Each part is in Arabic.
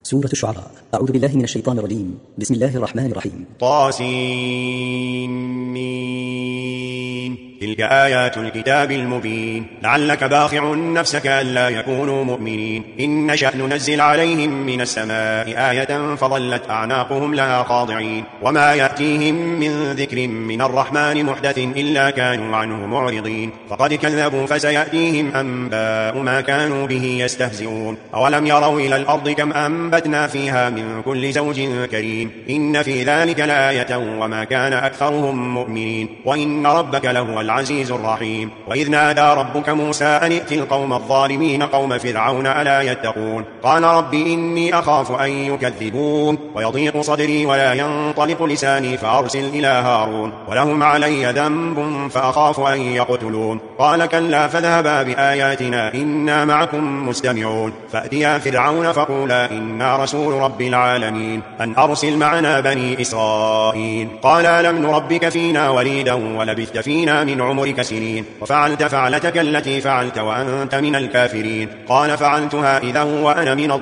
سورة الشعراء. أعوذ بالله من الشيطان الرجيم. بسم الله الرحمن الرحيم. طاسين. تلك آيات الكتاب المبين. لعلك باخع نفسك ألا يكونوا مؤمنين. إن نشأ ننزل عليهم من السماء آية فظلت أعناقهم لها خاضعين. وما يأتيهم من ذكر من الرحمن محدث إلا كانوا عنه معرضين. فقد كذبوا فسيأتيهم أنباء ما كانوا به يستهزئون. أولم يروا إلى الأرض كم أنبتنا فيها من كل زوج كريم. إن في ذلك لآية وما كان أكثرهم مؤمنين. وإن ربك لهو العزيز الرحيم. وإذ نادى ربك موسى أن ائت القوم الظالمين قوم فرعون ألا يتقون. قال رب إني أخاف أن يكذبون ويضيق صدري ولا ينطلق لساني فأرسل إلى هارون ولهم علي ذنب فأخاف أن يقتلون. قال كلا فاذهبا بآياتنا إنا معكم مستمعون. فأتيا فرعون فقولا إنا رسول رب العالمين أن أرسل معنا بني إسرائيل. قال ألم نربك فينا وليدا ولبثت فينا من عمرك سنين وفعلت فعلتك التي فعلت وأنت من الكافرين. قال فعلتها إذا وأنا من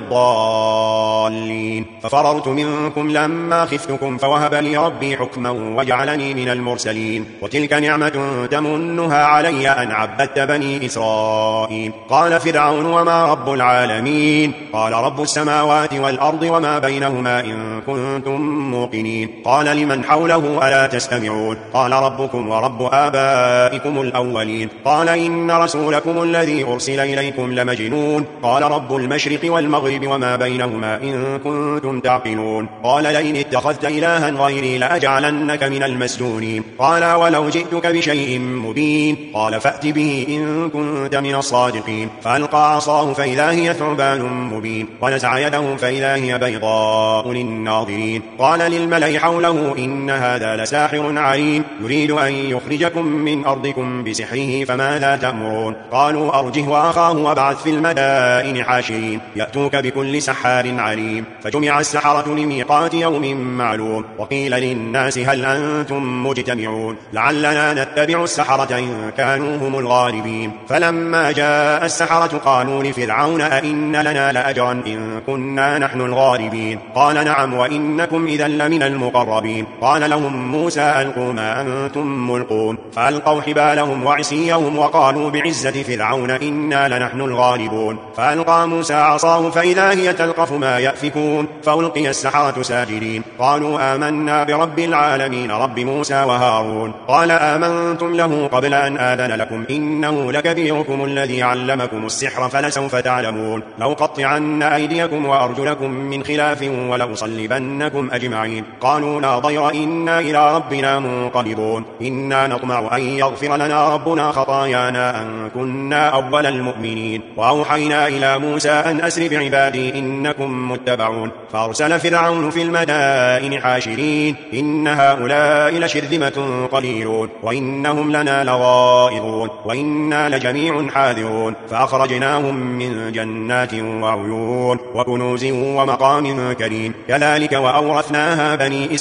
الضالين. ففررت منكم لما خفتكم فوهب لي ربي حكما وجعلني من المرسلين. وتلك نعمة تمنها علي أن عبدت بني إسرائيل. قال فرعون وما رب العالمين. قال رب السماوات والأرض وما بينهما إن كنتم موقنين. قال لمن حوله ألا تستمعون. قال ربكم ورب آبائكم الأولين. قال إن رسولكم الذي أرسل إليكم لمجنون. قال رب المشرق والمغرب وما بينهما إن كنتم تعقلون. قال لئن اتخذت إلها غيري لأجعلنك من المسجونين. قال ولو جئتك بشيء مبين. قال فأت به إن كنت من الصادقين. فألقى عصاه فإذا هي ثعبان مبين ونزع يده فإذا هي بيضاء للناظرين. قال للملأ حوله إن هذا لساحر عليم يريد أن يخرجكم من أرضكم بسحره فماذا تأمرون. قالوا أرجه وأخاه وابعث في المدائن حاشرين يأتوك بكل سحار عليم. فجمع السحرة لميقات يوم معلوم. وقيل للناس هل أنتم مجتمعون لعلنا نتبع السحرة إن كانوا هم الغالبين. فلما جاء السحرة قالوا لفرعون أئن لنا لأجرا إن كنا نحن الغالبين. قال نعم وإنكم إذا لمن المقربين. قال لهم موسى ألقوا ما أنتم ملقون. فألقوا حبالهم وعصيهم وقالوا بعزة فرعون إنا لنحن الغالبون. فألقى موسى عصاه فإذا هي تلقف ما يأفكون. فألقي السحرة ساجدين قالوا آمنا برب العالمين رب موسى وهارون. قال آمنتم له قبل أن آذن لكم إنه لكبيركم الذي علمكم السحر فلسوف تعلمون. لأقطعن أيديكم وأرجلكم من خلاف ولأصلبنكم أجمعين. قالوا لا ضير إنا إلى ربنا منقلبون. إنا نطمع أن يغفر لنا ربنا خطايانا أن كنا أول المؤمنين. وأوحينا إلى موسى أن أسر بعبادي إنكم متبعون. فأرسل فرعون في المدائن حاشرين إن هؤلاء لشرذمة قليلون وإنهم لنا لغائظون وإنا لجميع حاذرون. فأخرجناهم من جنات وعيون وكنوز ومقام كريم. كذلك وأورثناها بني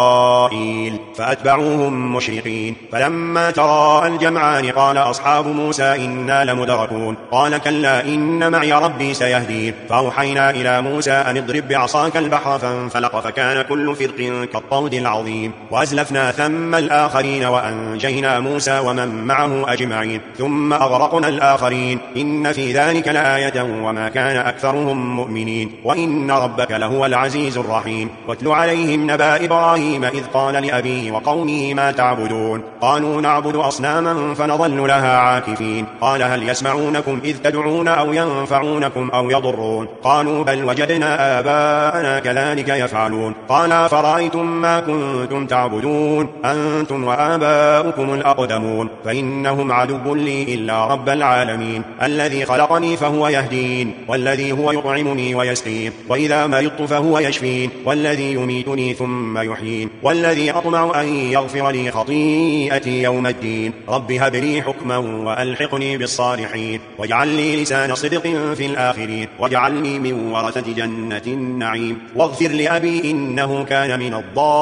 إسرائيل فأتبعوهم مشرقين. فلما تراءى الجمعان قال أصحاب موسى إنا لمدركون. قال كلا إن معي ربي سيهدين. فأوحينا إلى موسى أن اضرب بعصاك البحر فانفلق فكان كل فرق كالطود العظيم. وأزلفنا ثم الآخرين وأنجينا موسى ومن معه أجمعين ثم أغرقنا الآخرين. إن في ذلك لآية وما كان أكثرهم مؤمنين. وإن ربك لهو العزيز الرحيم. واتل عليهم نبأ إبراهيم إذ قال لأبيه وقومه ما تعبدون. قالوا نعبد أصناما فنظل لها عاكفين. قال هل يسمعونكم إذ تدعون أو ينفعونكم أو يضرون. قالوا بل وجدنا آباءنا كذلك يفعلون. قال فرأيتم ما كنتم تعبدون أنتم وآباؤكم الأقدمون فإنهم عدو لي إلا رب العالمين الذي خلقني فهو يهدين والذي هو يطعمني ويسقين وإذا مرضت فهو يشفين والذي يميتني ثم يحيين والذي أطمع أن يغفر لي خطيئتي يوم الدين. الدين رب هب لي حكما وألحقني بالصالحين واجعل لي لسان صدق في الآخرين واجعلني من ورثة جنة النعيم واغفر لأبي إنه كان من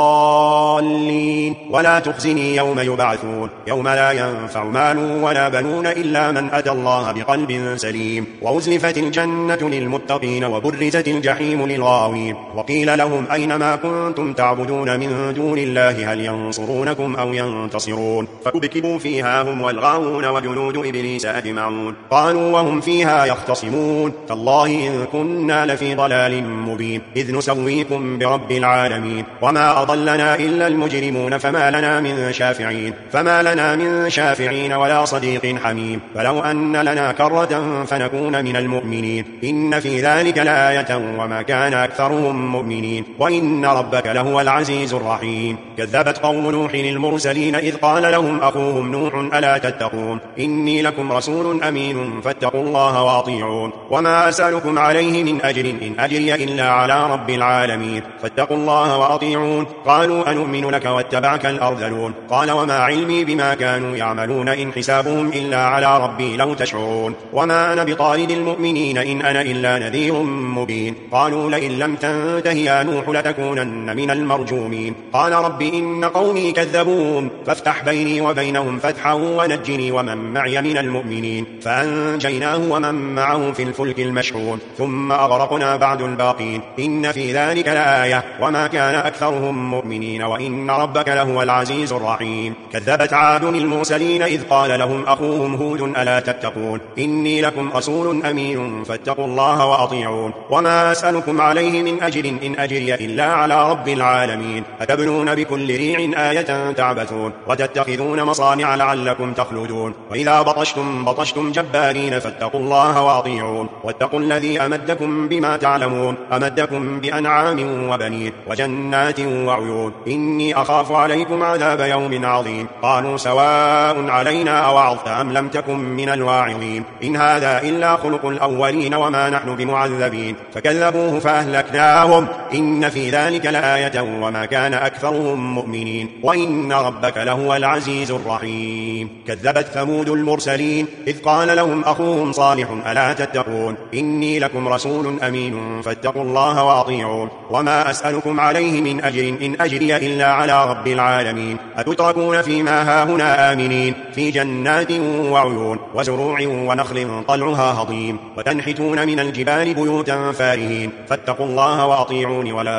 الضالين ولا تخزني يوم يبعثون يوم لا ينفع مال ولا بنون إلا من أتى الله بقلب سليم وأزلفت الجنة للمتقين وبرزت الجحيم للغاوين وقيل لهم أينما كنتم تعبدون من دون الله هل ينصرونكم أو ينتصرون فكبكبوا فيها هم والغاوون وجنود إبليس أجمعون قالوا وهم فيها يختصمون تالله إن كنا لفي ضلال مبين إذ نسويكم برب العالمين وما أضلنا إلا المجرمون فما لنا من شافعين ولا صديق حميم فلو أن لنا كرة فنكون من المؤمنين إن في ذلك لآية وما كان أكثرهم مؤمنين وإن ربك لهو العزيز الرحيم كذبت قوم نوح المرسلين إذ قال لهم أخوهم نوح ألا تتقون إني لكم رسول أمين فاتقوا الله وأطيعون وما أسألكم عليه من أجر إن أجري إلا على رب العالمين فاتقوا الله وأطيعون قالوا أنؤمن لك واتبعك الأرذلون قال وما علمي بما كانوا يعملون إن حسابهم إلا على ربي لو تشعرون وما أنا بطارد المؤمنين إن أنا إلا نذير مبين قالوا لئن لم تنته يا نوح لتكونن من المرجومين قال رب إن قومي كذبون فافتح بيني وبينهم فتحا ونجني ومن معي من المؤمنين فأنجيناه ومن معه في الفلك المشحون ثم أغرقنا بعد الباقين إن في ذلك لآية وما كان أكثرهم مؤمنين وإن ربك لهو العزيز الرحيم كذبت عاد المرسلين إذ قال لهم أخوهم هود ألا تتقون إني لكم رسول أمين فاتقوا الله وأطيعون وما أسألكم عليه من أجر إن أجري إلا على رب العالمين أتبنون بكل ريع آية تعبثون وتتخذون مصانع لعلكم تخلدون وإذا بطشتم جبارين فاتقوا الله وأطيعون واتقوا الذي أمدكم بما تعلمون أمدكم بأنعام وبنين وجنات وعيون إني أخاف عليكم عذاب يوم عظيم قالوا سواء علينا أوعظت أم لم تكن من الواعظين إن هذا إلا خلق الأولين وما نحن بمعذبين فكذبوه فأهلكناهم إن في ذلك لآية وما كان أكثرهم مؤمنين وإن ربك لهو العزيز الرحيم كذبت ثمود المرسلين إذ قال لهم أخوهم صالح ألا تتقون إني لكم رسول أمين فاتقوا الله وأطيعون وما أسألكم عليه من أجر إن أجري إلا على رب العالمين أتتركون فيما هاهنا آمنين في جنات وعيون وزروع ونخل طلعها هضيم وتنحتون من الجبال بيوتا فارهين فاتقوا الله وأطيعون ولا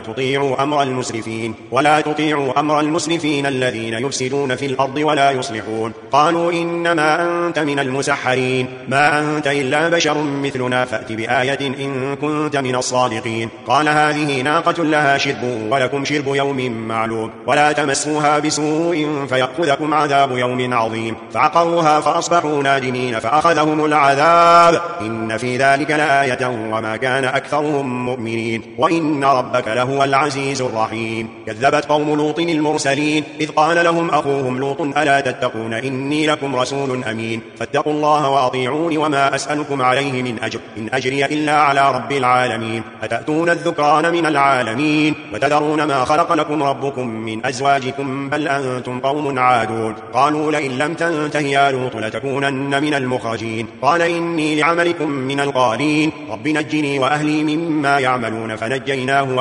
تطيعوا أمر المسرفين الذين يفسدون في الأرض ولا يصلحون قالوا إنما أنت من المسحرين ما أنت إلا بشر مثلنا فأت بآية إن كنت من الصادقين قال هذه ناقة لها شرب ولكم شرب يوم معلوم ولا تمسوها بسوء فيأخذكم عذاب يوم عظيم فعقروها فأصبحوا نادمين فأخذهم العذاب إن في ذلك لآية وما كان أكثرهم مؤمنين وإن ربك لهو العزيز الرحيم كذبت قوم لوط المرسلين إذ قال لهم أخوهم لوط ألا تتقون إني لكم رسول أمين فاتقوا الله وأطيعون وما أسألكم عليه من أجر إن أجري إلا على رب العالمين أتأتون الذكران من العالمين وتذرون ما خلق لكم ربكم من أزواجكم بل أنتم قوم عادون قالوا لئن لم تنته يا لوط لتكونن من المخرجين قال إني لعملكم من القالين رب نجني وأهلي مما يعملون فنجيناه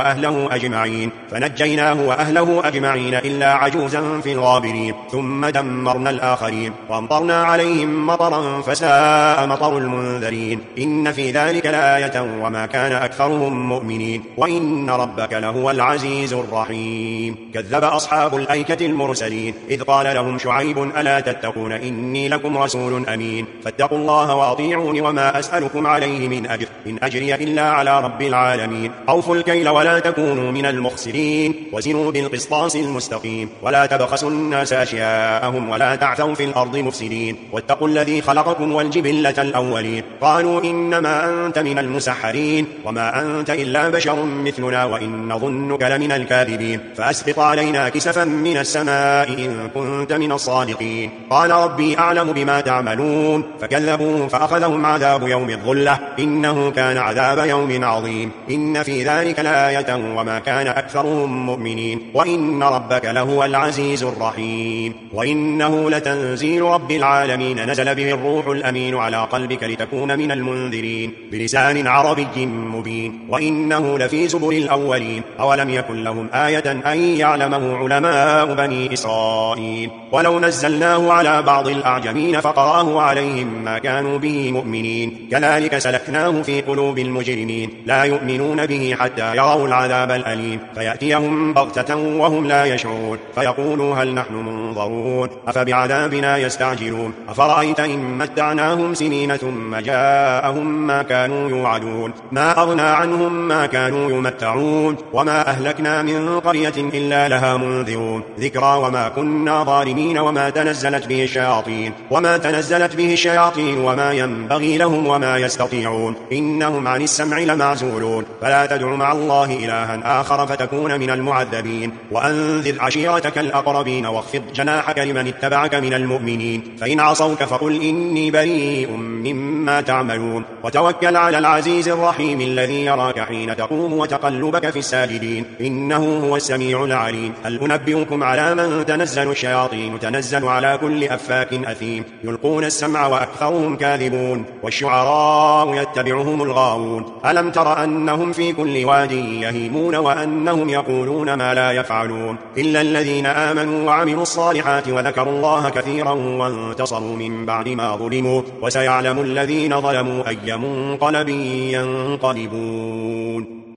وأهله أجمعين إلا عجوزا في الغابرين ثم دمرنا الآخرين وأمطرنا عليهم مطرا فساء مطر المنذرين إن في ذلك لآية وما كان أكثرهم مؤمنين وإن ربك لهو العزيز الرحيم كذب أصحاب الأيكة المرسلين إذ قال لهم شعيب ألا تتقون إني لكم رسول أمين فاتقوا الله وأطيعون وما أسألكم عليه من أجر إن أجري إلا على رب العالمين أوفوا الكيل ولا تكونوا من المخسرين وزنوا بالقسطاس المستقيم ولا تبخسوا الناس أشياءهم ولا تعثوا في الأرض مفسدين واتقوا الذي خلقكم والجبلة الأولين قالوا إنما أنت من المسحرين وما أنت إلا بشر مثلنا وإن ظنك لمن الكاذبين فأسقط علينا كسفا من السماء إن كنت من الصادقين قال ربي أعلم بما تعملون فكذبوه فأخذهم عذاب يوم الظلة إنه كان عذاب يوم عظيم إن في ذلك لآية آية وما كان أكثرهم مؤمنين وإن ربك لهو العزيز الرحيم وإنه لتنزيل رب العالمين نزل به الروح الأمين على قلبك لتكون من المنذرين بلسان عربي مبين وإنه لفي زبر الأولين أولم يكن لهم آية أن يعلمه علماء بني إسرائيل ولو نزلناه على بعض الأعجمين فقراه عليهم ما كانوا به مؤمنين كذلك سلكناه في قلوب المجرمين لا يؤمنون به حتى يروا العذاب الأليم فيأتيهم بغتة وهم لا يشعرون فيقولوا هل نحن منظرون أفبعذابنا يستعجلون أفرأيت إن متعناهم سنين ثم جاءهم ما كانوا يوعدون ما أغنى عنهم ما كانوا يمتعون وما أهلكنا من قرية إلا لها منذرون ذكرى وما كنا ظالمين وما تنزلت به الشياطين وما ينبغي لهم وما يستطيعون إنهم عن السمع لمعزولون فلا تدع مع الله إلها آخر فتكون من المعذبين وأنذر عشيرتك الأقربين واخفض جناحك لمن اتبعك من المؤمنين فإن عصوك فقل إني بريء مما تعملون وتوكل على العزيز الرحيم الذي يراك حين تقوم وتقلبك في الساجدين إنه هو السميع العليم هل أنبئكم على من تنزل الشياطين تنزل على كل أفاك أثيم يلقون السمع وأكثرهم كاذبون والشعراء يتبعهم الغاوون ألم تر أنهم في كل واد يهيمون وأنهم يقولون ما لا يفعلون إلا الذين آمنوا وعملوا الصالحات وذكروا الله كثيرا وانتصروا من بعد ما ظلموا وسيعلم الذين ظلموا أي منقلب ينقلبون